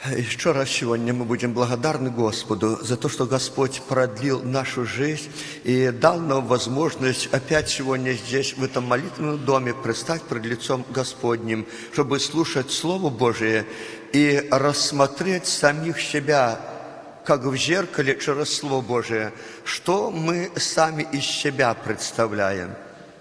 Еще раз сегодня мы будем благодарны Господу за то, что Господь продлил нашу жизнь и дал нам возможность опять сегодня здесь, в этом молитвенном доме, предстать пред лицом Господним, чтобы слушать Слово Божие и рассмотреть самих себя, как в зеркале через Слово Божие, что мы сами из себя представляем.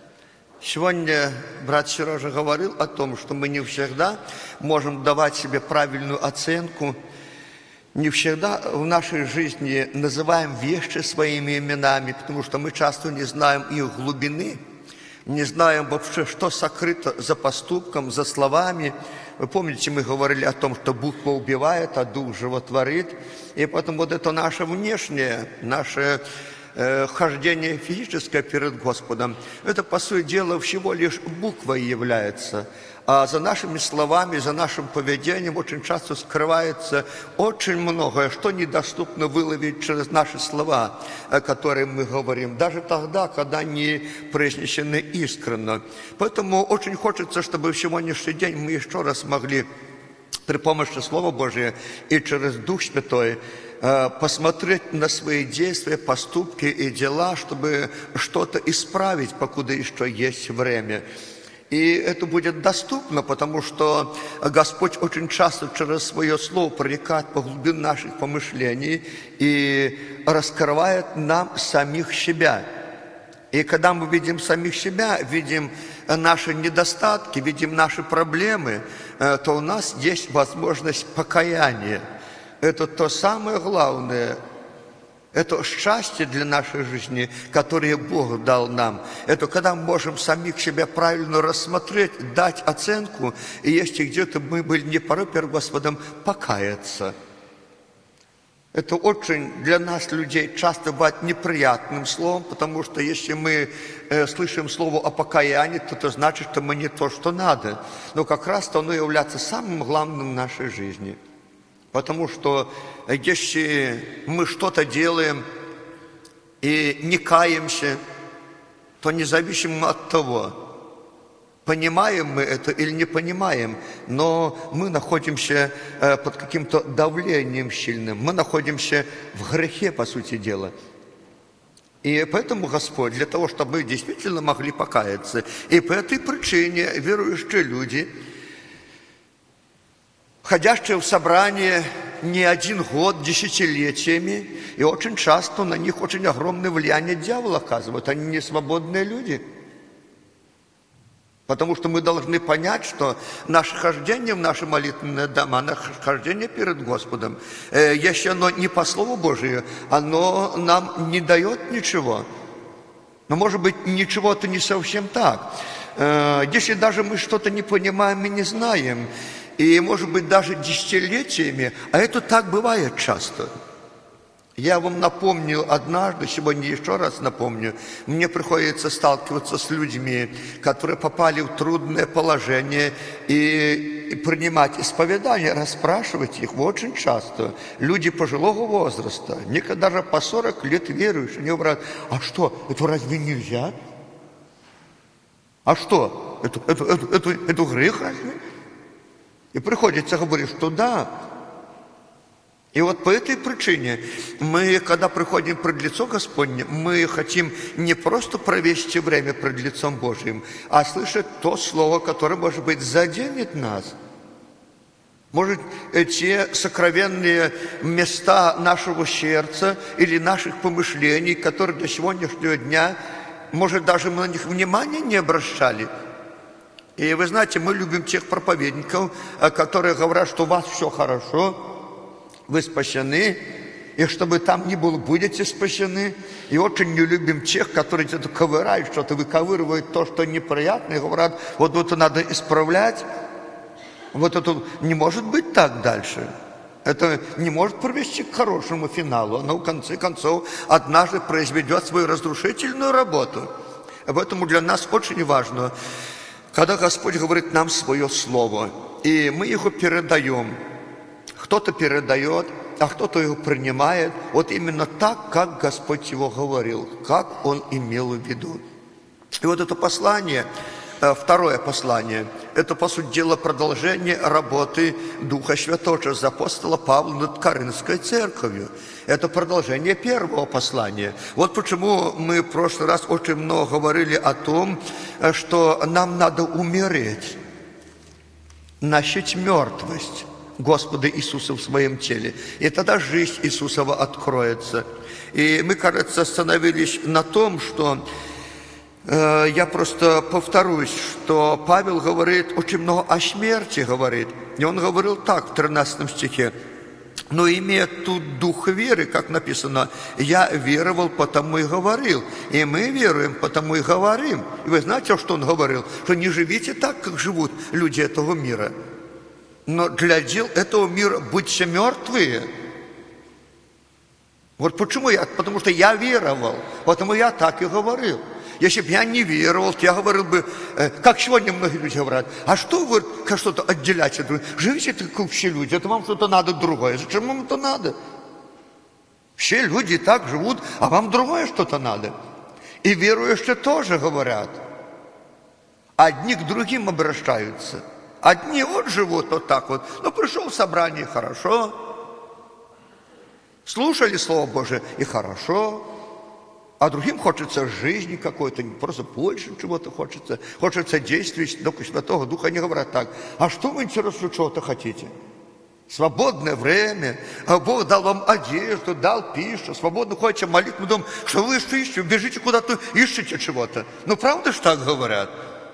Сегодня брат Сережа говорил о том, что мы не всегда можем давать себе правильную оценку, не всегда в нашей жизни называем вещи своими именами, потому что мы часто не знаем их глубины, не знаем вообще, что сокрыто за поступком, за словами. Вы помните, мы говорили о том, что буква убивает, а дух животворит. И поэтому вот это наше внешнее, наше хождение физическое перед Господом, это, по сути дела, всего лишь буквой является. А за нашими словами, за нашим поведением очень часто скрывается очень многое, что недоступно выловить через наши слова, которые мы говорим, даже тогда, когда они произнесены искренне. Поэтому очень хочется, чтобы в сегодняшний день мы еще раз могли при помощи Слова Божия и через Дух Святой посмотреть на свои действия, поступки и дела, чтобы что-то исправить, покуда еще есть время. И это будет доступно, потому что Господь очень часто через свое Слово проникает по глубине наших помышлений и раскрывает нам самих себя. И когда мы видим самих себя, видим наши недостатки, видим наши проблемы, то у нас есть возможность покаяния. Это то самое главное, это счастье для нашей жизни, которое Бог дал нам. Это когда мы можем самих себя правильно рассмотреть, дать оценку, и если где-то мы были не порой перед Господом, покаяться. Это очень для нас, людей, часто бывает неприятным словом, потому что если мы слышим слово о покаянии, то это значит, что мы не то, что надо. Но как раз-то оно является самым главным в нашей жизни. Потому что если мы что-то делаем и не каемся, то независимо от того, понимаем мы это или не понимаем, но мы находимся под каким-то давлением сильным, мы находимся в грехе, по сути дела. И поэтому Господь, для того, чтобы мы действительно могли покаяться, и по этой причине верующие люди, ходящие в собрание не один год, десятилетиями, и очень часто на них очень огромное влияние дьявола оказывает. Они не свободные люди. Потому что мы должны понять, что наше хождение в наши молитвенные дома, наше хождение перед Господом, если оно не по Слову Божию, оно нам не дает ничего. Но, может быть, ничего-то не совсем так. Если даже мы что-то не понимаем и не знаем, и, может быть, даже десятилетиями, а это так бывает часто. Я вам напомнил однажды, сегодня еще раз напомню, мне приходится сталкиваться с людьми, которые попали в трудное положение, и принимать исповедание, расспрашивать их очень часто. Люди пожилого возраста, некоторые даже по 40 лет верующие, они говорят: а что, это разве нельзя? А что, это грех разве? И приходится говорить, что да. И вот по этой причине мы, когда приходим пред лицо Господне, мы хотим не просто провести время пред лицом Божьим, а слышать то слово, которое, может быть, заденет нас. Может, те сокровенные места нашего сердца или наших помышлений, которые до сегодняшнего дня, может, даже мы на них внимания не обращали. И вы знаете, мы любим тех проповедников, которые говорят, что у вас все хорошо, вы спасены, и чтобы там ни было, будете спасены. И очень не любим тех, которые где-то ковыряют что-то, выковыривают то, что неприятно, и говорят, вот это надо исправлять. Вот это не может быть так дальше. Это не может привести к хорошему финалу. Оно, в конце концов, однажды произведет свою разрушительную работу. Поэтому для нас очень важно, когда Господь говорит нам свое слово, и мы его передаем. Кто-то передает, а кто-то его принимает, вот именно так, как Господь его говорил, как Он имел в виду. И вот это послание второе послание. Это, по сути дела, продолжение работы Духа Святого через апостола Павла над Коринфской церковью. Это продолжение первого послания. Вот почему мы в прошлый раз очень много говорили о том, что нам надо умереть, носить мертвость Господа Иисуса в своем теле. И тогда жизнь Иисусова откроется. И мы, кажется, остановились на том, что я просто повторюсь, что Павел говорит очень много о смерти, говорит. И он говорил так в 13 стихе. Но имея тут дух веры, как написано, я веровал, потому и говорил. И мы веруем, потому и говорим. И вы знаете, что он говорил? Что не живите так, как живут люди этого мира. Но для дел этого мира будьте мертвые. Вот почему я? Потому что я веровал, потому я так и говорил. Если бы я не веровал, то я говорил бы, как сегодня многие люди говорят, а что вы как что-то отделять от других? Живите как все люди, это вам что-то надо другое. Зачем вам это надо? Все люди так живут, а вам другое что-то надо. И верующие тоже говорят. Одни к другим обращаются. Одни вот живут вот так вот. Ну, пришел в собрание, хорошо. Слушали Слово Божие, и хорошо. А другим хочется жизни какой-то, просто больше чего-то хочется. Хочется действий Духа Святого Духа. Они говорят так, а что вы, интересно, чего-то хотите? Свободное время, а Бог дал вам одежду, дал пищу, свободно ходите в молитвенный дом. Что вы ищете? Бежите куда-то, ищете чего-то. Ну, правда же так говорят?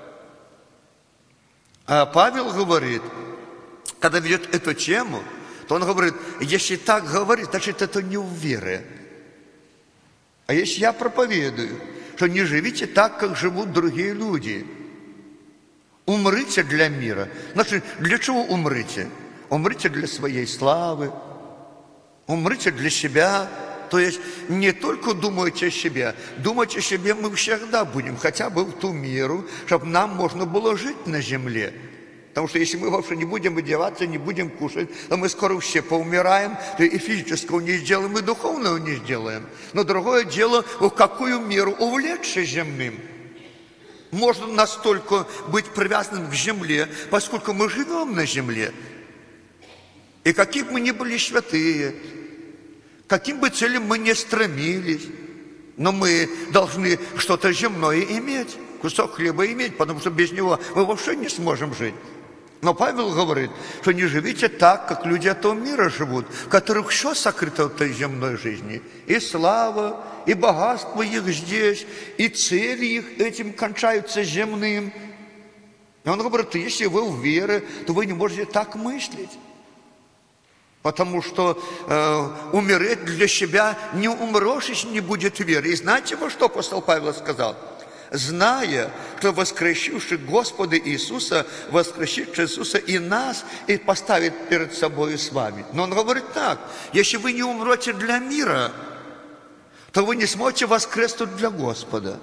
А Павел говорит, когда ведет эту тему, то он говорит, если так говорит, значит, это не в вере. А если я проповедую, что не живите так, как живут другие люди, умрите для мира. Значит, для чего умрите? Умрите для своей славы, умрите для себя. То есть не только думайте о себе, думать о себе мы всегда будем, хотя бы в ту меру, чтобы нам можно было жить на земле. Потому что если мы вообще не будем одеваться, не будем кушать, то мы скоро все поумираем, то и физического не сделаем, и духовного не сделаем. Но другое дело, в какую меру увлечься земным. Можно настолько быть привязанным к земле, поскольку мы живем на земле. И какие бы мы ни были святые, каким бы целям мы ни стремились, но мы должны что-то земное иметь, кусок хлеба иметь, потому что без него мы вообще не сможем жить. Но Павел говорит, что не живите так, как люди этого мира живут, в которых все сокрыто в этой земной жизни. И слава, и богатство их здесь, и цели их этим кончаются земным. И он говорит, если вы в вере, то вы не можете так мыслить. Потому что умереть для себя не умрешь, если не будет веры. И знаете, во что апостол Павел сказал? Зная, что воскресивший Господа Иисуса, воскресит Иисуса и нас, и поставит перед собой с вами. Но он говорит так, если вы не умрете для мира, то вы не сможете воскреснуть для Господа.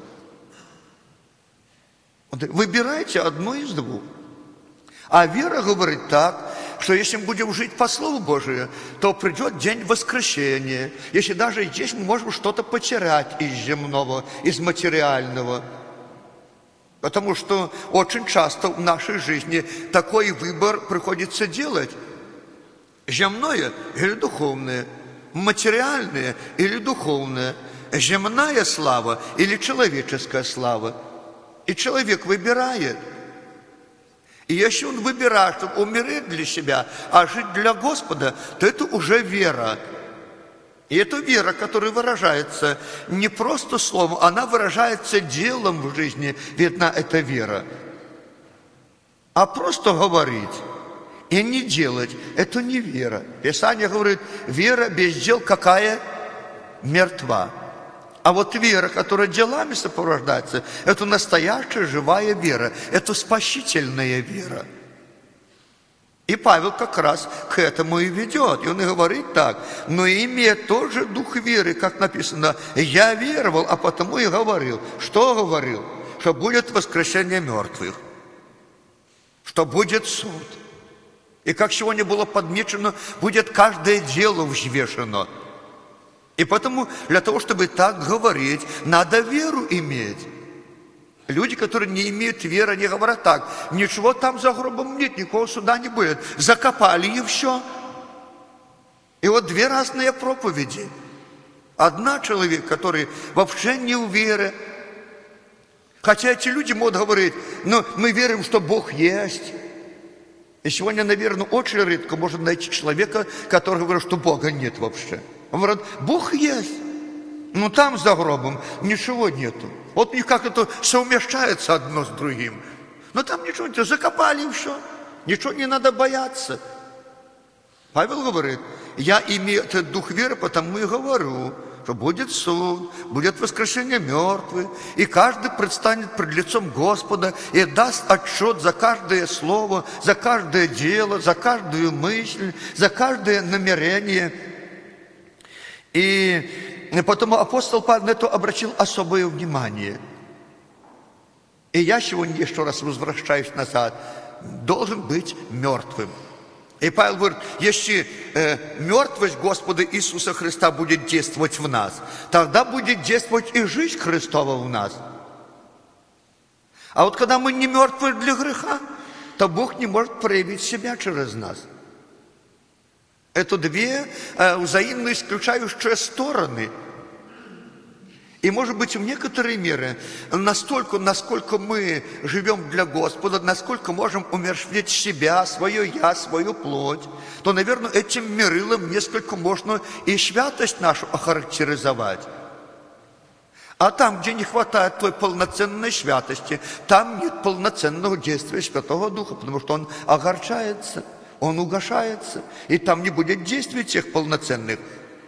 Выбирайте одно из двух. А вера говорит так, что если мы будем жить по Слову Божию, то придет день воскресения. Если даже здесь мы можем что-то потерять из земного, из материального. Потому что очень часто в нашей жизни такой выбор приходится делать. Земное или духовное, материальное или духовное, земная слава или человеческая слава. И человек выбирает. И если он выбирает, чтобы умереть для себя, а жить для Господа, то это уже вера. И это вера, которая выражается не просто словом, она выражается делом в жизни. Видно, это вера. А просто говорить и не делать, это не вера. Писание говорит, вера без дел какая? Мертва. А вот вера, которая делами сопровождается, это настоящая живая вера, это спасительная вера. И Павел как раз к этому и ведет. И он и говорит так, но имея тоже дух веры, как написано, я веровал, а потому и говорил. Что говорил? Что будет воскресение мертвых, что будет суд. И как сегодня было подмечено, будет каждое дело взвешено. И потому для того, чтобы так говорить, надо веру иметь. Люди, которые не имеют веры, они говорят так: ничего там за гробом нет, никакого суда не будет. Закопали и все. И вот две разные проповеди. Одна человек, который вообще не в вере. Хотя эти люди могут говорить: ну, мы верим, что Бог есть. И сегодня, наверное, очень редко можно найти человека, который говорит, что Бога нет вообще. Он говорит: Бог есть. Но там за гробом ничего нету. Вот у них как это совмещается одно с другим. Но там ничего нет, закопали и все. Ничего не надо бояться. Павел говорит: я имею этот дух веры, потому и говорю, что будет суд, будет воскрешение мертвых, и каждый предстанет пред лицом Господа и даст отчет за каждое слово, за каждое дело, за каждую мысль, за каждое намерение. И потом апостол Павел на это обратил особое внимание. И я сегодня еще раз возвращаюсь назад, должен быть мертвым. И Павел говорит: если мертвость Господа Иисуса Христа будет действовать в нас, тогда будет действовать и жизнь Христова в нас. А вот когда мы не мертвы для греха, то Бог не может проявить себя через нас. Это две взаимно исключающие стороны. И, может быть, в некоторой мере, настолько, насколько мы живем для Господа, насколько можем умерщвлять себя, свое «я», свою плоть, то, наверное, этим мерилом несколько можно и святость нашу охарактеризовать. А там, где не хватает той полноценной святости, там нет полноценного действия Святого Духа, потому что Он огорчается, Он угошается, и там не будет действий тех полноценных.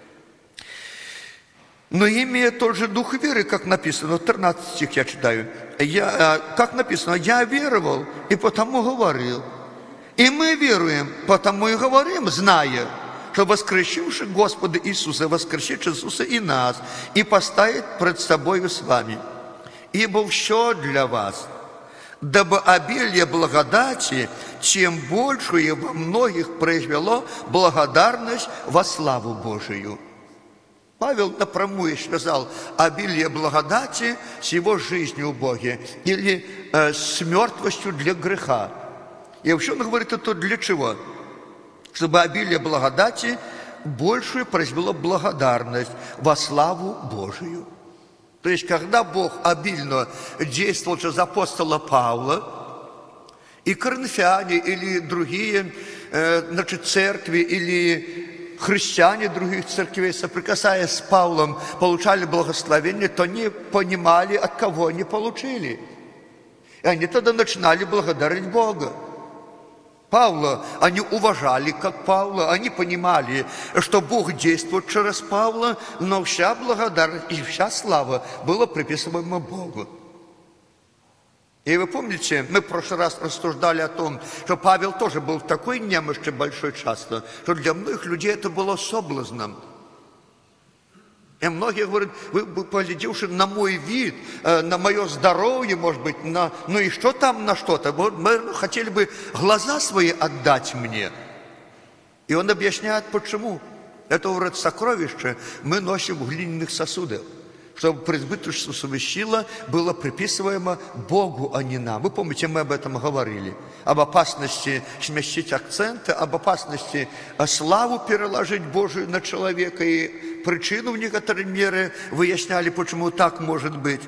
Но имея тот же дух веры, как написано, 13 стих я читаю, как написано: «Я веровал, и потому говорил». И мы веруем, потому и говорим, зная, что воскресивший Господа Иисуса, воскресит Иисуса и нас, и поставит пред собою с вами. Ибо все для вас, дабы обилие благодати, чем большее во многих произвело благодарность во славу Божию». Павел напрямую связал обилие благодати с его жизнью в Боге или с мертвостью для греха. И вообще он говорит это для чего? Чтобы обилие благодати большую произвело благодарность во славу Божию. То есть, когда Бог обильно действовал через апостола Павла, и коринфяне или другие церкви или христиане других церквей, соприкасаясь с Павлом, получали благословение, то не понимали, от кого они получили. И они тогда начинали благодарить Бога. Павла они уважали, как Павла, они понимали, что Бог действует через Павла, но вся благодарность и вся слава была приписываема Богу. И вы помните, мы в прошлый раз рассуждали о том, что Павел тоже был в такой немощи большой часто, что для многих людей это было соблазном. И многие говорят: вы поглядевши на мой вид, на мое здоровье, может быть, ну и что там на что-то, мы хотели бы глаза свои отдать мне. И он объясняет, почему. Это, говорит, сокровище мы носим в глиняных сосудах, чтобы преизбыточное совещило было приписываемо Богу, а не нам. Вы помните, мы об этом говорили. Об опасности сместить акценты, об опасности славу переложить Божию на человека. И причину в некоторой мере выясняли, почему так может быть.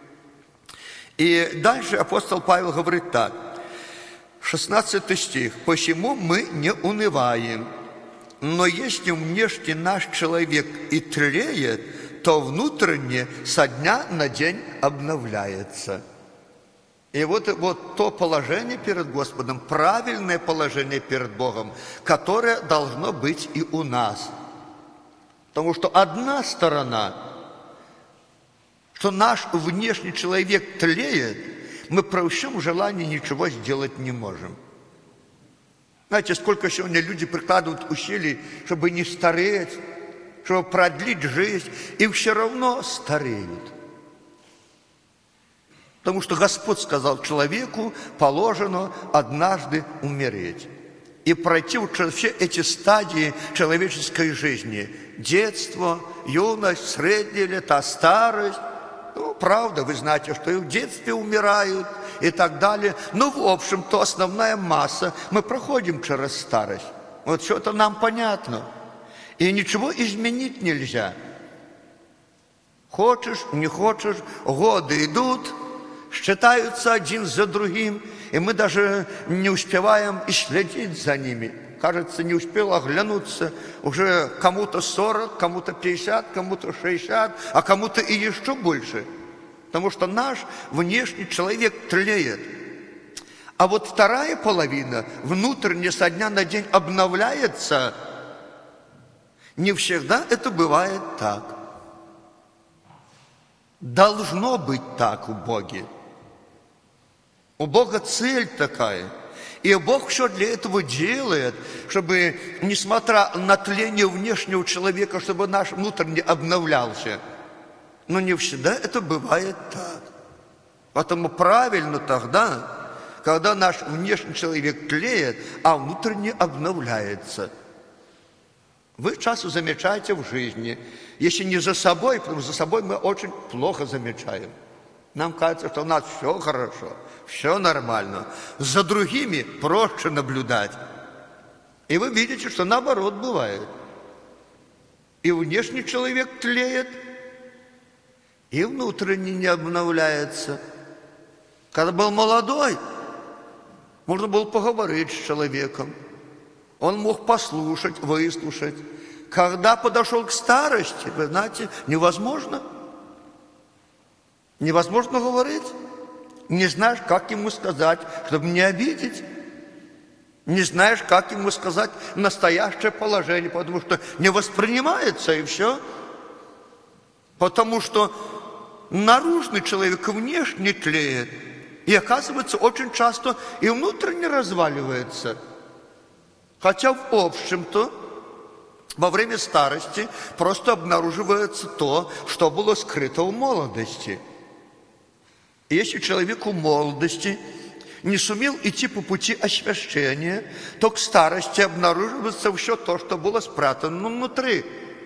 И дальше апостол Павел говорит так. 16 стих. «Посему мы не унываем, но если внешне наш человек и тлеет, то внутренне со дня на день обновляется». И вот то положение перед Господом, правильное положение перед Богом, которое должно быть и у нас. Потому что одна сторона, что наш внешний человек тлеет, мы при всем желании ничего сделать не можем. Знаете, сколько сегодня люди прикладывают усилий, чтобы не стареть, чтобы продлить жизнь, и все равно стареют. Потому что Господь сказал: человеку положено однажды умереть. И пройти через все эти стадии человеческой жизни: детство, юность, средние лета, старость. Ну, правда, вы знаете, что и в детстве умирают и так далее. Но, в общем-то, основная масса, мы проходим через старость. Вот что-то нам понятно. И ничего изменить нельзя. Хочешь, не хочешь, годы идут, считаются один за другим, и мы даже не успеваем и следить за ними. Кажется, не успел оглянуться, уже кому-то 40, кому-то 50, кому-то 60, а кому-то и еще больше. Потому что наш внешний человек тлеет. А вот вторая половина, внутренне со дня на день обновляется. Не всегда это бывает так. Должно быть так у Бога. У Бога цель такая. И Бог все для этого делает, чтобы, несмотря на тление внешнего человека, чтобы наш внутренний обновлялся. Но не всегда это бывает так. Поэтому правильно тогда, когда наш внешний человек тлеет, а внутренний обновляется. Вы часто замечаете в жизни, если не за собой, потому что за собой мы очень плохо замечаем. Нам кажется, что у нас все хорошо, все нормально. За другими проще наблюдать. И вы видите, что наоборот бывает. И внешний человек тлеет, и внутренний не обновляется. Когда был молодой, можно было поговорить с человеком. Он мог послушать, выслушать. Когда подошел к старости, вы знаете, невозможно. Невозможно говорить. Не знаешь, как ему сказать, чтобы не обидеть. Не знаешь, как ему сказать настоящее положение, потому что не воспринимается, и все. Потому что наружный человек внешне тлеет. И оказывается, очень часто и внутренне разваливается. Хотя, в общем-то, во время старости просто обнаруживается то, что было скрыто в молодости. И если человек в молодости не сумел идти по пути освящения, то к старости обнаруживается все то, что было спрятано внутри.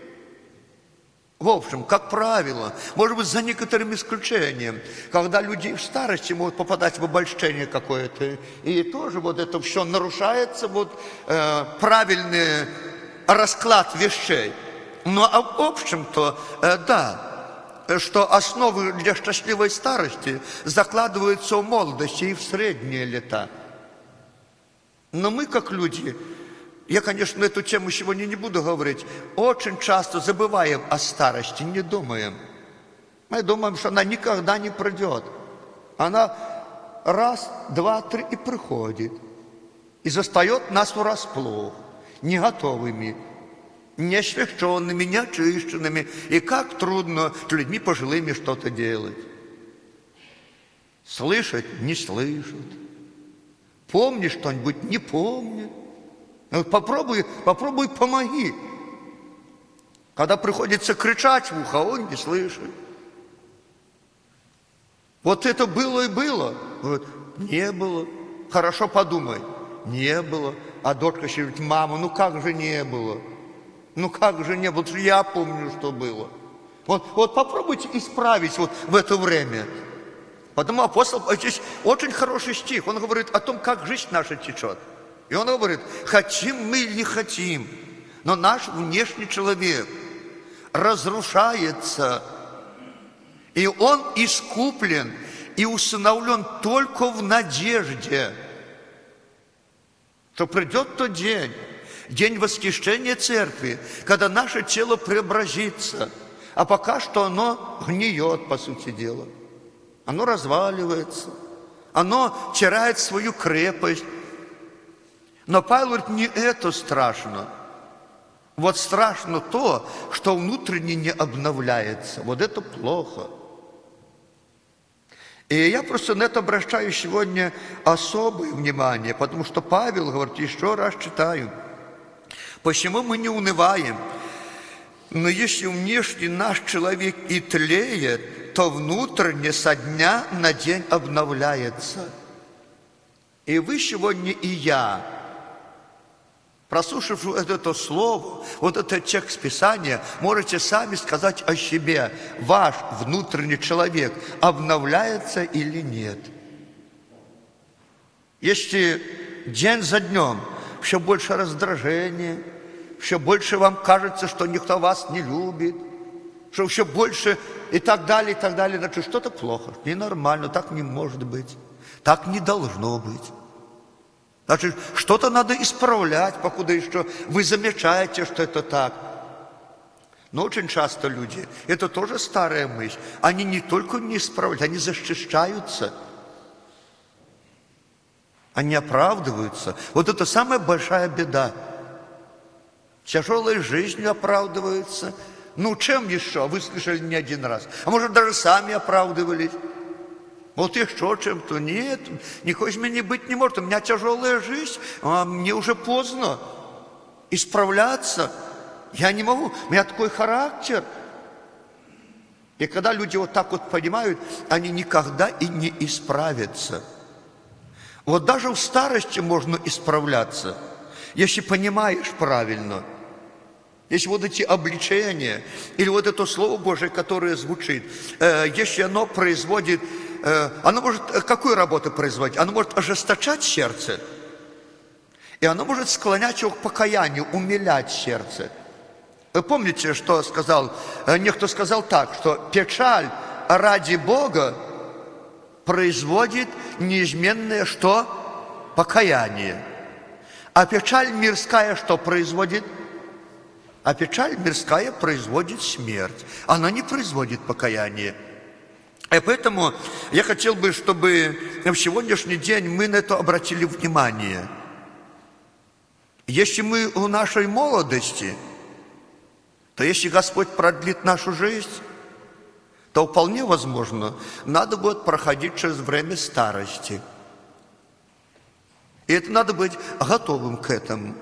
В общем, как правило, может быть, за некоторым исключением, когда люди в старости могут попадать в обольщение какое-то, и тоже вот это все нарушается, правильный расклад вещей. Но в общем-то, да, что основы для счастливой старости закладываются в молодости и в средние лета. Но мы, как люди, я, конечно, на эту тему сегодня не буду говорить, очень часто забываем о старости, не думаем. Мы думаем, что она никогда не пройдет. Она раз, два, три и приходит. И застает нас врасплох, не готовыми, не освященными, не очищенными. И как трудно с людьми пожилыми что-то делать. Слышать – не слышат. Помнишь что-нибудь – не помнят. Попробуй, помоги. Когда приходится кричать в ухо, он не слышит. Вот это было и было. Вот, не было. Хорошо подумай. Не было. А дочка еще говорит, мама, ну как же не было? Ну как же не было? Я помню, что было. Вот попробуйте исправить вот в это время. Потому апостол, здесь очень хороший стих. Он говорит о том, как жизнь наша течет. И он говорит, хотим мы или не хотим, но наш внешний человек разрушается, и он искуплен и усыновлен только в надежде, что придет тот день, день восхищения церкви, когда наше тело преобразится, а пока что оно гниет, по сути дела. Оно разваливается, оно теряет свою крепость. Но Павел говорит, не это страшно. Вот страшно то, что внутренне не обновляется. Вот это плохо. И я просто на это обращаю сегодня особое внимание, потому что Павел говорит, еще раз читаю, почему мы не унываем, но если внешне наш человек и тлеет, то внутренне со дня на день обновляется. И вы сегодня, и я Прослушав это слово, вот этот текст Писания, можете сами сказать о себе, ваш внутренний человек обновляется или нет. Если день за днем все больше раздражения, все больше вам кажется, что никто вас не любит, что все больше и так далее, значит, что-то плохо, ненормально, так не может быть, так не должно быть. Значит, что-то надо исправлять, покуда еще вы замечаете, что это так. Но очень часто люди, это тоже старая мысль, они не только не исправляют, они защищаются. Они оправдываются. Вот это самая большая беда. Тяжелой жизнью оправдываются. Ну, чем еще? Вы слышали не один раз. А может, даже сами оправдывались. Вот еще чем-то. Нет, никакой меня быть не может. У меня тяжелая жизнь, а мне уже поздно исправляться. Я не могу. У меня такой характер. И когда люди вот так вот понимают, они никогда и не исправятся. Вот даже в старости можно исправляться, если понимаешь правильно. Если вот эти обличения, или вот это Слово Божие, которое звучит, если оно производит, оно может какую работу производить? Оно может ожесточать сердце, и оно может склонять его к покаянию, умилять сердце. Вы помните, что сказал, некто сказал так, что печаль ради Бога производит неизменное что? Покаяние. А печаль мирская что производит? А печаль мирская производит смерть. Она не производит покаяние. И поэтому я хотел бы, чтобы в сегодняшний день мы на это обратили внимание. Если мы в нашей молодости, то если Господь продлит нашу жизнь, то вполне возможно, надо будет проходить через время старости. И это надо быть готовым к этому.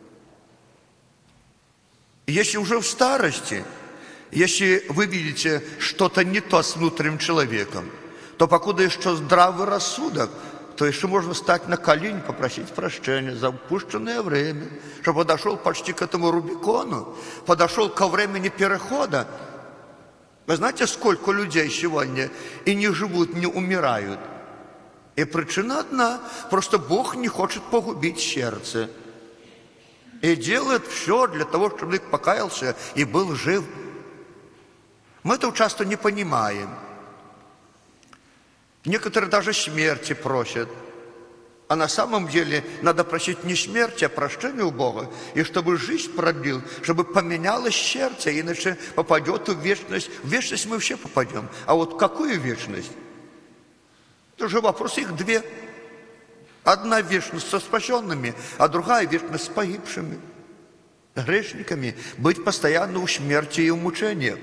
Если уже в старости, если вы видите что-то не то с внутренним человеком, то покуда еще здравый рассудок, то еще можно встать на колени, попросить прощения за упущенное время, чтобы подошел почти к этому Рубикону, подошел ко времени перехода. Вы знаете, сколько людей сегодня и не живут, не умирают? И причина одна, просто Бог не хочет погубить сердце. И делает все для того, чтобы человек покаялся и был жив. Мы этого часто не понимаем. Некоторые даже смерти просят. А на самом деле надо просить не смерти, а прощения у Бога. И чтобы жизнь продлил, чтобы поменялось сердце, иначе попадет в вечность. В вечность мы все попадем. А вот в какую вечность? Это же вопрос, их две. Одна вечность со спасенными, а другая вечность с погибшими, грешниками. Быть постоянно в смерти и в мучениях.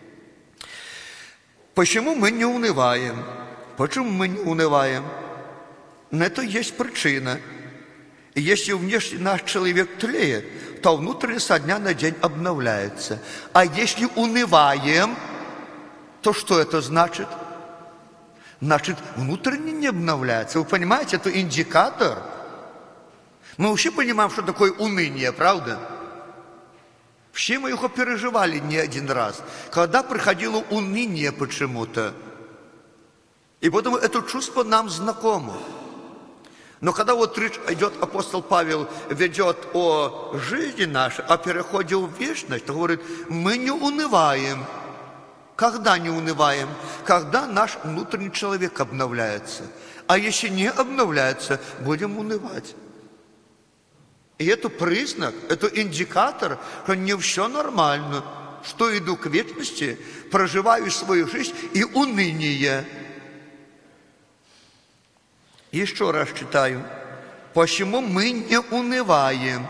Почему мы не унываем? Почему мы не унываем? На это есть причина. И если внешний наш человек тлеет, то внутренний со дня на день обновляется. А если унываем, то что это значит? Значит, внутренний не обновляется. Вы понимаете, это индикатор. Мы вообще понимаем, что такое уныние, правда? Все мы его переживали не один раз. Когда приходило уныние почему-то. И поэтому это чувство нам знакомо. Но когда вот речь идет, апостол Павел ведет о жизни нашей, о переходе в вечность, то говорит, мы не унываем. Когда не унываем? Когда наш внутренний человек обновляется. А если не обновляется, будем унывать. И это признак, это индикатор, что не все нормально, что иду к вечности, проживаю свою жизнь и уныние. Еще раз читаю. Почему мы не унываем?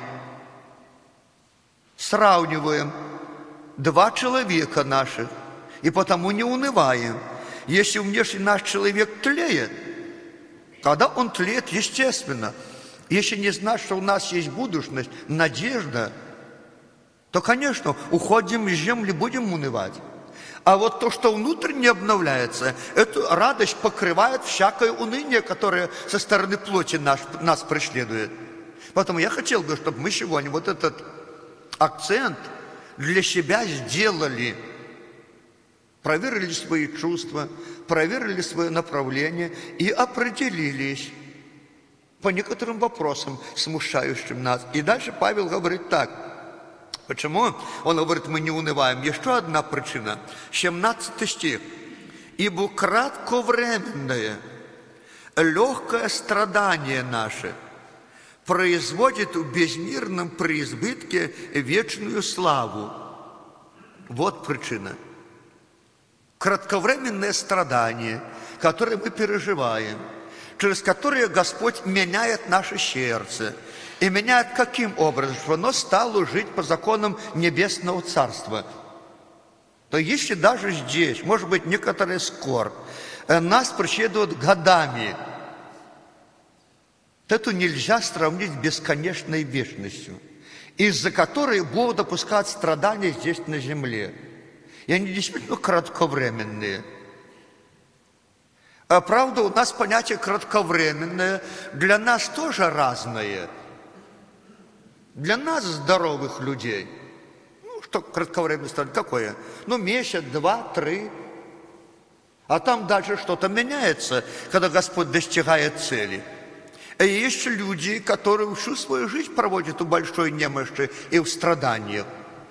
Сравниваем два человека наших, и потому не унываем. Если внешний наш человек тлеет, когда он тлеет, естественно, если не знать, что у нас есть будущность, надежда, то, конечно, уходим из земли, будем унывать. А вот то, что внутренне обновляется, эту радость покрывает всякое уныние, которое со стороны плоти нас преследует. Поэтому я хотел бы, чтобы мы сегодня вот этот акцент для себя сделали. Проверили свои чувства, проверили свое направление и определились по некоторым вопросам, смущающим нас. И дальше Павел говорит так. Почему? Он говорит, мы не унываем. Еще одна причина. 17 стих. «Ибо кратковременное, легкое страдание наше производит в безмерном преизбытке вечную славу». Вот причина. Кратковременное страдание, которое мы переживаем, через которое Господь меняет наше сердце. И меняет каким образом? Что оно стало жить по законам Небесного Царства. То если даже здесь, может быть, некоторая скорбь, нас преследует годами, то это нельзя сравнить с бесконечной вечностью, из-за которой Бог допускает страдания здесь на земле. И они действительно кратковременные. А правда, у нас понятие кратковременное для нас тоже разное. Для нас, здоровых людей, что кратковременное страдание, какое? Месяц, 2, 3. А там дальше что-то меняется, когда Господь достигает цели. И есть люди, которые всю свою жизнь проводят в большой немощи и в страданиях.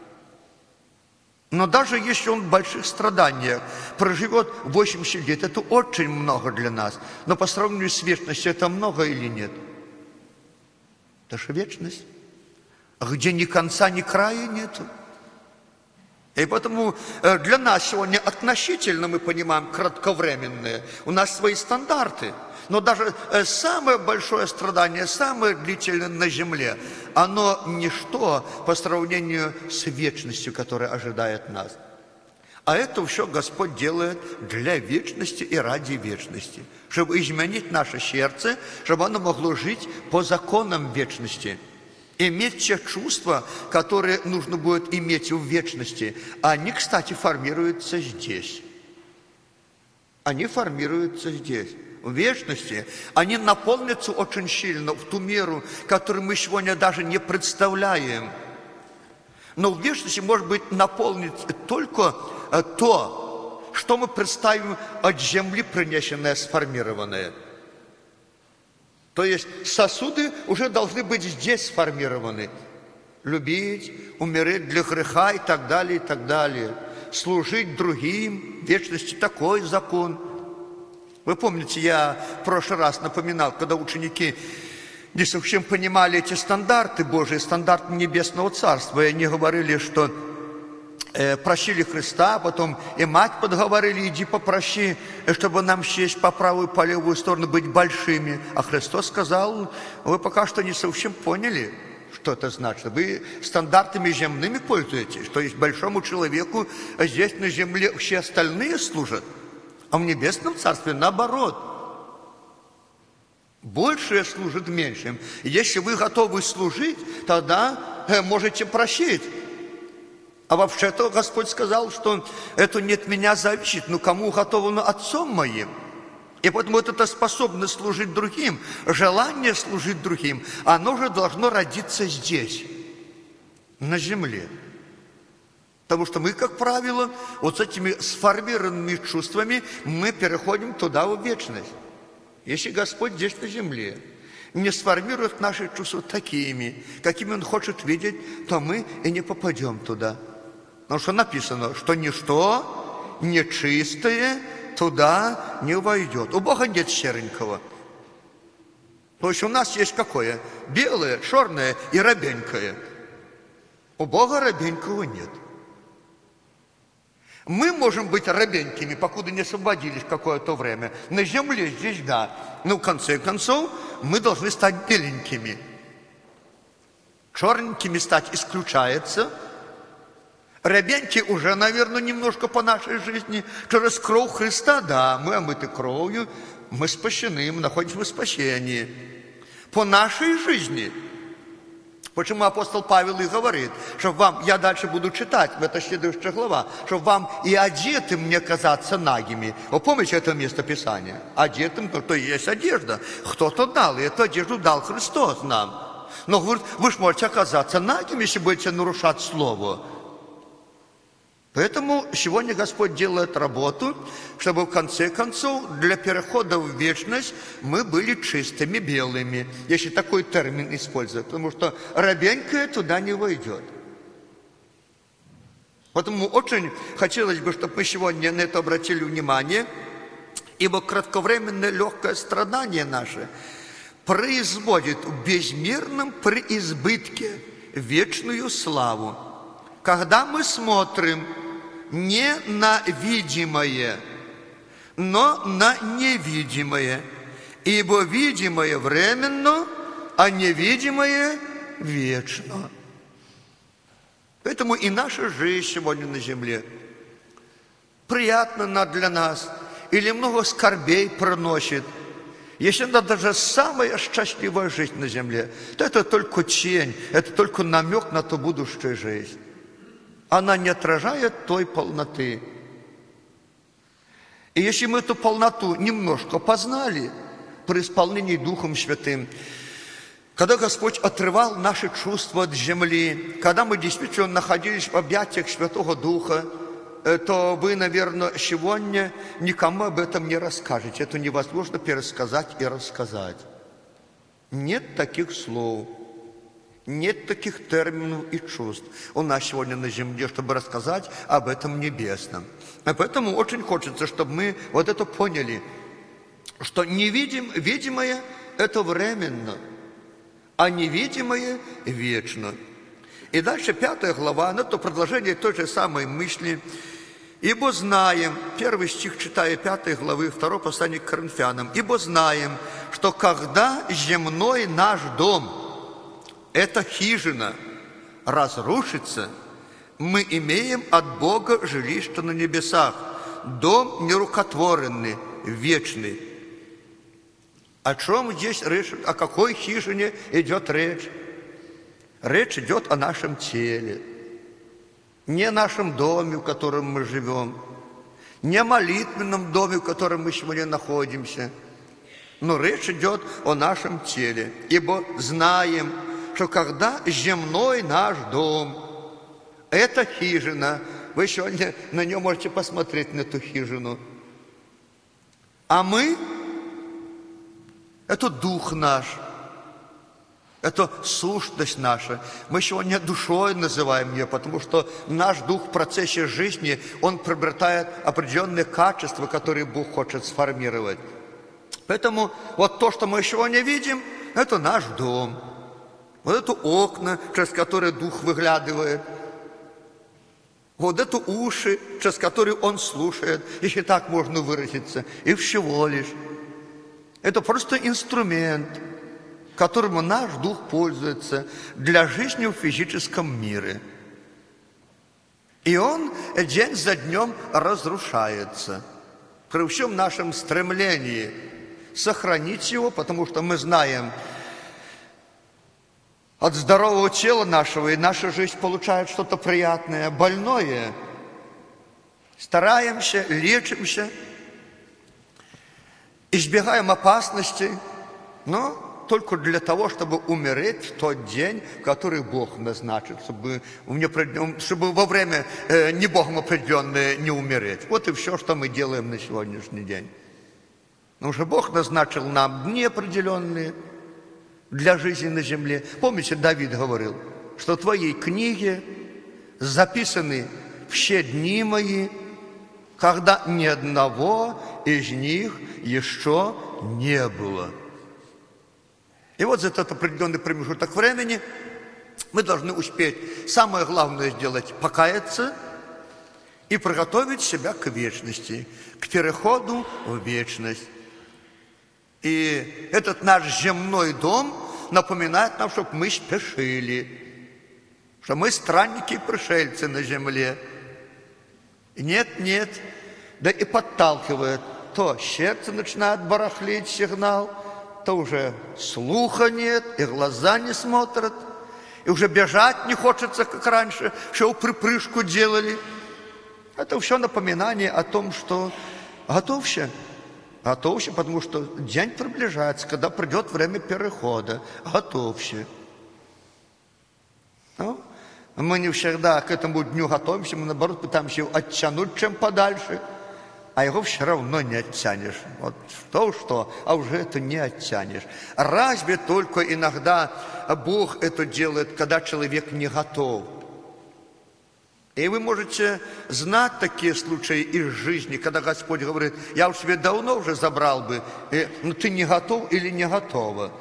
Но даже если он в больших страданиях проживет 80 лет, это очень много для нас. Но по сравнению с вечностью это много или нет? Это же вечность, где ни конца, ни края нету. И поэтому для нас сегодня относительно, мы понимаем, кратковременные. У нас свои стандарты. Но даже самое большое страдание, самое длительное на земле, оно ничто по сравнению с вечностью, которая ожидает нас. А это все Господь делает для вечности и ради вечности, чтобы изменить наше сердце, чтобы оно могло жить по законам вечности, иметь те чувства, которые нужно будет иметь в вечности. Они, кстати, формируются здесь. Они формируются здесь. В вечности они наполнятся очень сильно в ту меру, которую мы сегодня даже не представляем. Но в вечности может быть наполнить только то, что мы представим от земли принесенное, сформированное. То есть сосуды уже должны быть здесь сформированы. Любить, умереть для греха и так далее, и так далее. Служить другим, в вечности такой закон. Вы помните, я в прошлый раз напоминал, когда ученики не совсем понимали эти стандарты Божьи, стандарты Небесного Царства, и они говорили, что просили Христа, потом и мать подговорили, иди попроси, чтобы нам сесть по правую, по левую сторону, быть большими. А Христос сказал, вы пока что не совсем поняли, что это значит. Вы стандартами земными пользуетесь, то есть большому человеку здесь на земле все остальные служат. А в Небесном Царстве наоборот. Большее служит меньшим. Если вы готовы служить, тогда можете просить. А вообще-то Господь сказал, что это не от меня зависит, но кому готово Отцом моим. И поэтому вот эта способность служить другим, желание служить другим, оно же должно родиться здесь, на земле. Потому что мы, как правило, вот с этими сформированными чувствами мы переходим туда, в вечность. Если Господь здесь на земле не сформирует наши чувства такими, какими Он хочет видеть, то мы и не попадем туда. Потому что написано, что ничто нечистое туда не войдет. У Бога нет серенького. То есть у нас есть какое? Белое, черное и рябенькое. У Бога рябенького нет. Мы можем быть рябенькими, покуда не освободились какое-то время. На земле здесь да. Но в конце концов мы должны стать беленькими. Черненькими стать исключается. Рябеньки уже, наверное, немножко по нашей жизни. Через кровь Христа, да, мы омыты кровью, мы спасены, мы находимся в спасении. По нашей жизни. Почему апостол Павел и говорит, что вам, я дальше буду читать, это следующая глава, чтобы вам и одетым не казаться нагими. Вы помните это место Писания? Одетым, то есть одежда. Кто-то дал, и эту одежду дал Христос нам. Но, говорит, вы же можете оказаться нагим, если будете нарушать Слово. Поэтому сегодня Господь делает работу, чтобы в конце концов для перехода в вечность мы были чистыми, белыми, если такой термин использовать, потому что рабенькое туда не войдет. Поэтому очень хотелось бы, чтобы мы сегодня на это обратили внимание, ибо кратковременное легкое страдание наше производит в безмерном преизбытке вечную славу. Когда мы смотрим не на видимое, но на невидимое, ибо видимое временно, а невидимое вечно. Поэтому и наша жизнь сегодня на земле приятна она для нас, или много скорбей проносит. Если она даже самая счастливая жизнь на земле, то это только тень, это только намек на ту будущую жизнь. Она не отражает той полноты. И если мы эту полноту немножко познали при исполнении Духом Святым, когда Господь отрывал наши чувства от земли, когда мы действительно находились в объятиях Святого Духа, то вы, наверное, сегодня никому об этом не расскажете. Это невозможно пересказать и рассказать. Нет таких слов, нет таких терминов и чувств у нас сегодня на земле, чтобы рассказать об этом небесном. И поэтому очень хочется, чтобы мы вот это поняли, что видимое – это временно, а невидимое – вечно. И дальше 5 глава, это продолжение той же самой мысли. «Ибо знаем», 1 стих, читая 5 главы, 2 послание к Коринфянам, «Ибо знаем, что когда земной наш дом, эта хижина, разрушится, мы имеем от Бога жилище на небесах, дом нерукотворенный, вечный». О чем здесь речь? О какой хижине идет речь? Речь идет о нашем теле, не о нашем доме, в котором мы живем, не о молитвенном доме, в котором мы сегодня находимся, но речь идет о нашем теле. Ибо знаем, что когда земной наш дом, эта хижина, вы сегодня на нее можете посмотреть, на эту хижину, а мы, это дух наш, это сущность наша. Мы сегодня душой называем ее, потому что наш дух в процессе жизни, он приобретает определенные качества, которые Бог хочет сформировать. Поэтому вот то, что мы сегодня видим, это наш дом. Вот это окна, через которые дух выглядывает. Вот это уши, через которые он слушает, если так можно выразиться. И всего лишь. Это просто инструмент, которым наш дух пользуется для жизни в физическом мире. И он день за днем разрушается. При всем нашем стремлении сохранить его, потому что мы знаем, от здорового тела нашего и наша жизнь получает что-то приятное, больное. Стараемся, лечимся, избегаем опасностей, но только для того, чтобы умереть в тот день, который Бог назначит, чтобы во время не Богом определенное не умереть. Вот и все, что мы делаем на сегодняшний день. Потому что Бог назначил нам дни определенные для жизни на земле. Помните, Давид говорил, что в твоей книге записаны все дни мои, когда ни одного из них еще не было. И вот за этот определенный промежуток времени мы должны успеть, самое главное сделать, покаяться и приготовить себя к вечности, к переходу в вечность. И этот наш земной дом напоминает нам, чтобы мы спешили, что мы странники и пришельцы на земле. Нет, да и подталкивает. То сердце начинает барахлить, сигнал, то уже слуха нет, и глаза не смотрят, и уже бежать не хочется, как раньше, что припрыжку делали. Это все напоминание о том, что готовься, потому что день приближается, когда придет время перехода. Готовься. Ну, мы не всегда к этому дню готовимся, мы, наоборот, пытаемся его оттянуть чем подальше, а его все равно не оттянешь. Вот что, а уже это не оттянешь. Разве только иногда Бог это делает, когда человек не готов. И вы можете знать такие случаи из жизни, когда Господь говорит: я уж тебе давно уже забрал бы, но ты не готов или не готова.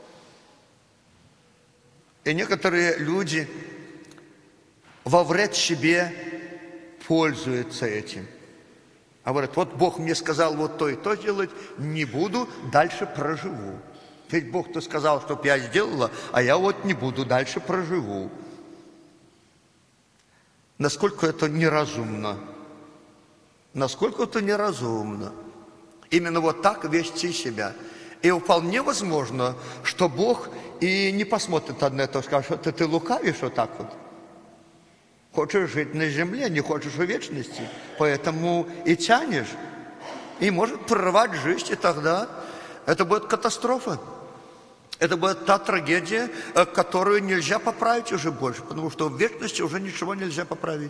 И некоторые люди во вред себе пользуются этим. А говорят: вот Бог мне сказал вот то и то делать, не буду, дальше проживу. Ведь Бог-то сказал, чтоб я сделала, а я вот не буду, дальше проживу. Насколько это неразумно. Насколько это неразумно. Именно вот так вести себя. И вполне возможно, что Бог и не посмотрит на это, скажет: что ты лукавишь вот так вот. Хочешь жить на земле, не хочешь в вечности, поэтому и тянешь. И может прервать жизнь, и тогда это будет катастрофа. Это будет та трагедия, которую нельзя поправить уже больше, потому что в вечности уже ничего нельзя поправить.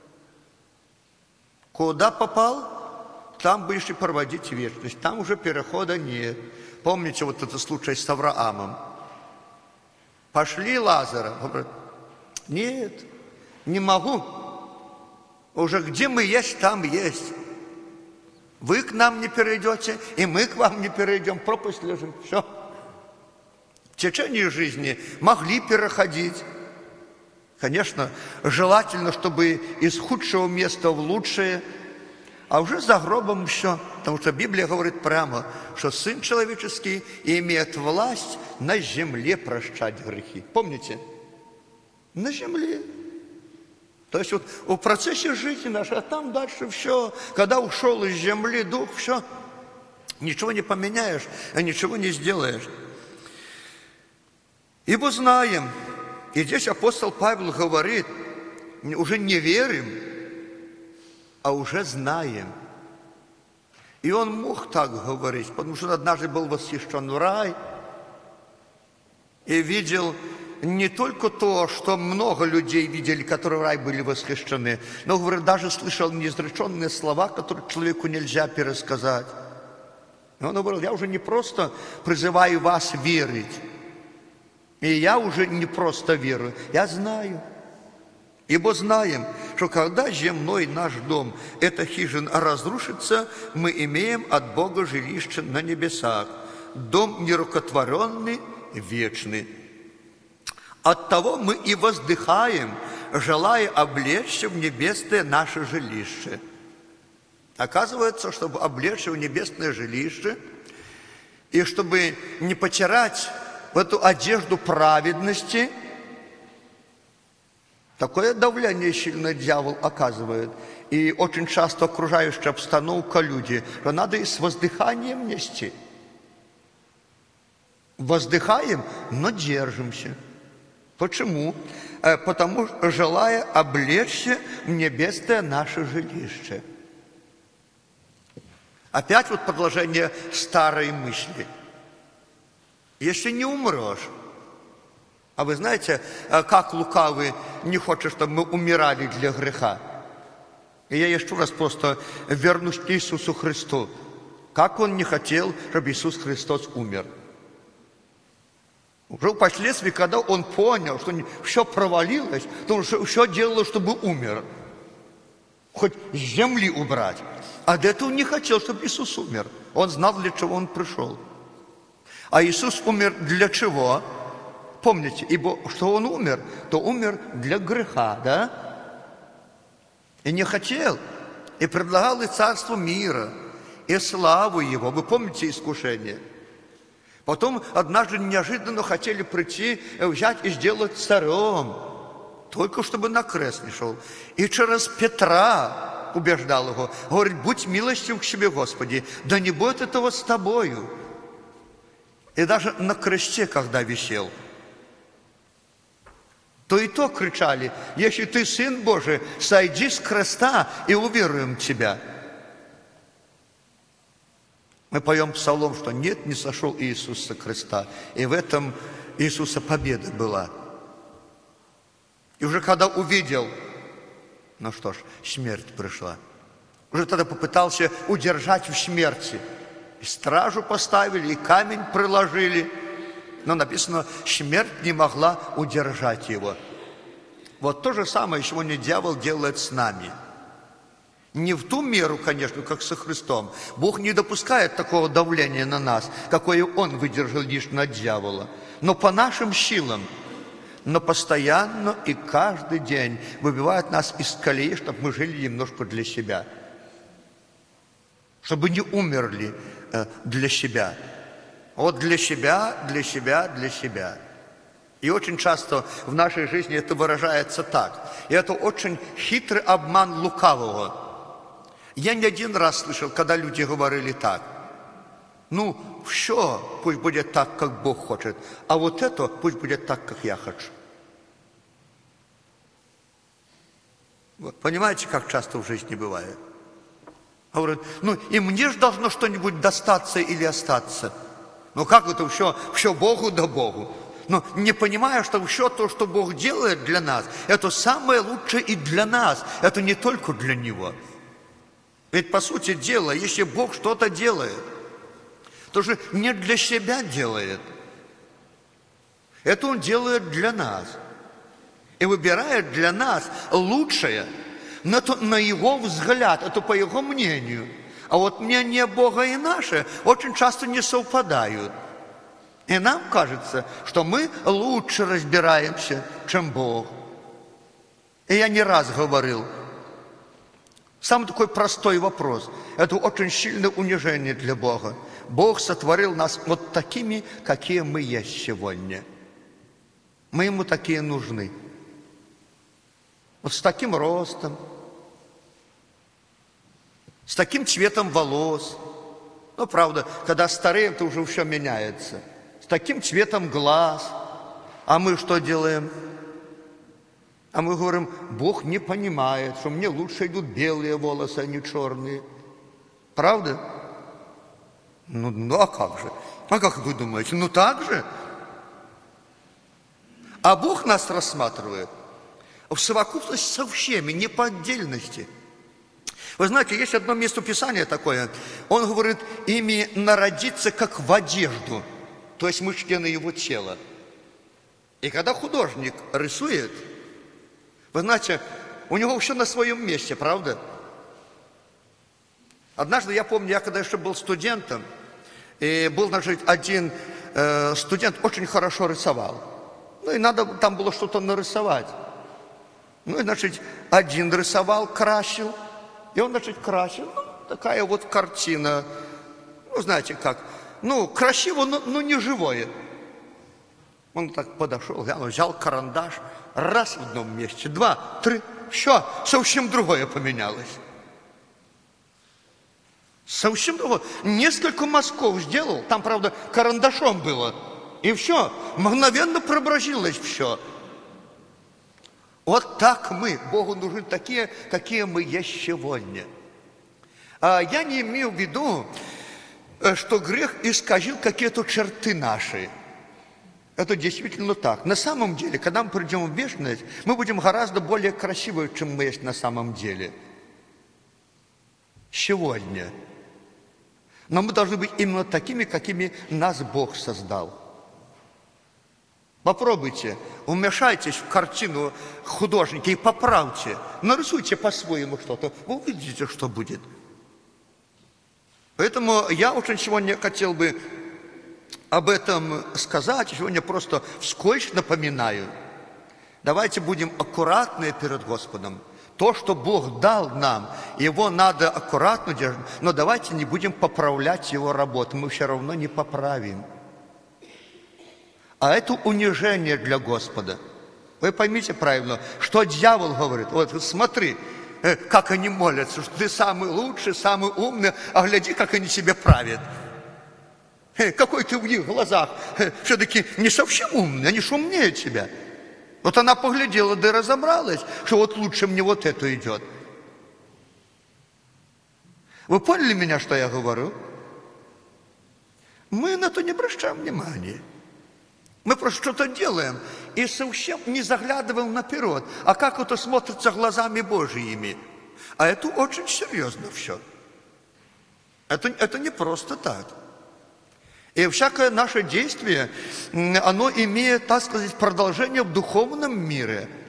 Куда попал, там будешь и проводить вечность. Там уже перехода нет. Помните вот этот случай с Авраамом? Пошли Лазаря. Он говорит: нет, не могу. Уже где мы есть, там есть. Вы к нам не перейдете, и мы к вам не перейдем. Пропасть лежит. Все. В течение жизни могли переходить. Конечно, желательно, чтобы из худшего места в лучшее, а уже за гробом все. Потому что Библия говорит прямо, что Сын Человеческий имеет власть на земле прощать грехи. Помните? На земле. То есть вот в процессе жизни нашей, а там дальше все. Когда ушел из земли дух, все. Ничего не поменяешь, а ничего не сделаешь. Ибо знаем, и здесь апостол Павел говорит, уже не верим, а уже знаем. И он мог так говорить, потому что однажды был восхищен в рай и видел не только то, что много людей видели, которые в рай были восхищены, но, говорит, даже слышал неизреченные слова, которые человеку нельзя пересказать. И он говорил: я уже не просто призываю вас верить, и я уже не просто верую, я знаю. Ибо знаем, что когда земной наш дом, эта хижина, разрушится, мы имеем от Бога жилище на небесах, дом нерукотворенный, вечный. Оттого мы и воздыхаем, желая облечься в небесное наше жилище. Оказывается, чтобы облечься в небесное жилище, и чтобы не потерять в эту одежду праведности, такое давление сильное дьявол оказывает. И очень часто окружающая обстановка люди, что надо и с воздыханием нести. Воздыхаем, но держимся. Почему? Потому что желая облечься в небесное наше жилище. Опять вот продолжение старой мысли. Если не умрешь, а вы знаете, как лукавый не хочет, чтобы мы умирали для греха. И я еще раз просто вернусь к Иисусу Христу. Как Он не хотел, чтобы Иисус Христос умер. Уже впоследствии, когда Он понял, что все провалилось, то Он все делал, чтобы умер. Хоть с земли убрать. А до этого не хотел, чтобы Иисус умер. Он знал, для чего Он пришел. А Иисус умер для чего? Помните, ибо что Он умер, то умер для греха, да? И не хотел, и предлагал и царство мира, и славу Его. Вы помните искушение? Потом однажды неожиданно хотели прийти, взять и сделать царем, только чтобы на крест не шел. И через Петра убеждал его, говорит: будь милостив к себе, Господи, да не будет этого с тобою. И даже на кресте, когда висел, то и то кричали: если ты Сын Божий, сойди с креста и уверуем в тебя. Мы поем псалом, что нет, не сошел Иисус со креста. И в этом Иисуса победа была. И уже когда увидел, ну что ж, смерть пришла. Уже тогда попытался удержать в смерти. И стражу поставили, и камень приложили. Но написано, смерть не могла удержать его. Вот то же самое сегодня дьявол делает с нами. Не в ту меру, конечно, как со Христом. Бог не допускает такого давления на нас, какое Он выдержал лишь на дьявола. Но по нашим силам, но постоянно и каждый день выбивает нас из колеи, чтобы мы жили немножко для себя. Чтобы не умерли для себя. Вот для себя, для себя, для себя. И очень часто в нашей жизни это выражается так. И это очень хитрый обман лукавого. Я не один раз слышал, когда люди говорили так. Ну, все, пусть будет так, как Бог хочет. А вот это пусть будет так, как я хочу. Вот, понимаете, как часто в жизни бывает? Говорят, ну и мне же должно что-нибудь достаться или остаться. Ну как это все Богу да Богу? Но не понимая, что все то, что Бог делает для нас, это самое лучшее и для нас. Это не только для Него. Ведь по сути дела, если Бог что-то делает, то же не для себя делает. Это Он делает для нас. И выбирает для нас лучшее, но это на Его взгляд, это по Его мнению. А вот мнение Бога и наше очень часто не совпадают. И нам кажется, что мы лучше разбираемся, чем Бог. И я не раз говорил, самый такой простой вопрос. Это очень сильное унижение для Бога. Бог сотворил нас вот такими, какие мы есть сегодня. Мы Ему такие нужны. Вот с таким ростом, с таким цветом волос. Ну, правда, когда стареем, то уже все меняется. С таким цветом глаз. А мы что делаем? А мы говорим, Бог не понимает, что мне лучше идут белые волосы, а не черные. Правда? Ну а как же? А как вы думаете? Ну так же. А Бог нас рассматривает в совокупности со всеми, не по отдельности. Вы знаете, есть одно место Писания такое. Он говорит, ими народиться как в одежду. То есть мы члены Его тела. И когда художник рисует, вы знаете, у него все на своем месте, правда? Однажды, я помню, я когда еще был студентом, и был, значит, один студент очень хорошо рисовал. Ну, и надо там было что-то нарисовать. Ну, и, значит, один рисовал, красил, и он, значит, красил. Ну, такая вот картина. Ну, знаете как, ну, красиво, но не живое. Он так подошел, взял карандаш, раз в одном месте, два, три, все, совсем другое поменялось. Совсем другое. Несколько мазков сделал, там, правда, карандашом было, и все, мгновенно преобразилось все. Вот так мы, Богу нужны такие, какие мы есть сегодня. Я не имею в виду, что грех исказил какие-то черты наши. Это действительно так. На самом деле, когда мы придем в вечность, мы будем гораздо более красивы, чем мы есть на самом деле. Сегодня. Но мы должны быть именно такими, какими нас Бог создал. Попробуйте, вмешайтесь в картину художника и поправьте. Нарисуйте по-своему что-то. Вы увидите, что будет. Поэтому я очень сегодня хотел бы об этом сказать. Сегодня просто вскользь напоминаю. Давайте будем аккуратны перед Господом. То, что Бог дал нам, его надо аккуратно держать. Но давайте не будем поправлять его работу. Мы все равно не поправим. А это унижение для Господа. Вы поймите правильно, что дьявол говорит. Вот смотри, как они молятся, что ты самый лучший, самый умный, а гляди, как они себя правят. Какой ты в них глазах все-таки не совсем умный, они ж умнее тебя. Вот она поглядела, да и разобралась, что вот лучше мне вот это идет. Вы поняли меня, что я говорю? Мы на то не обращаем внимания. Мы просто что-то делаем и совсем не заглядываем наперед. А как это смотрится глазами Божьими? А это очень серьезно все. Это не просто так. И всякое наше действие, оно имеет, так сказать, продолжение в духовном мире.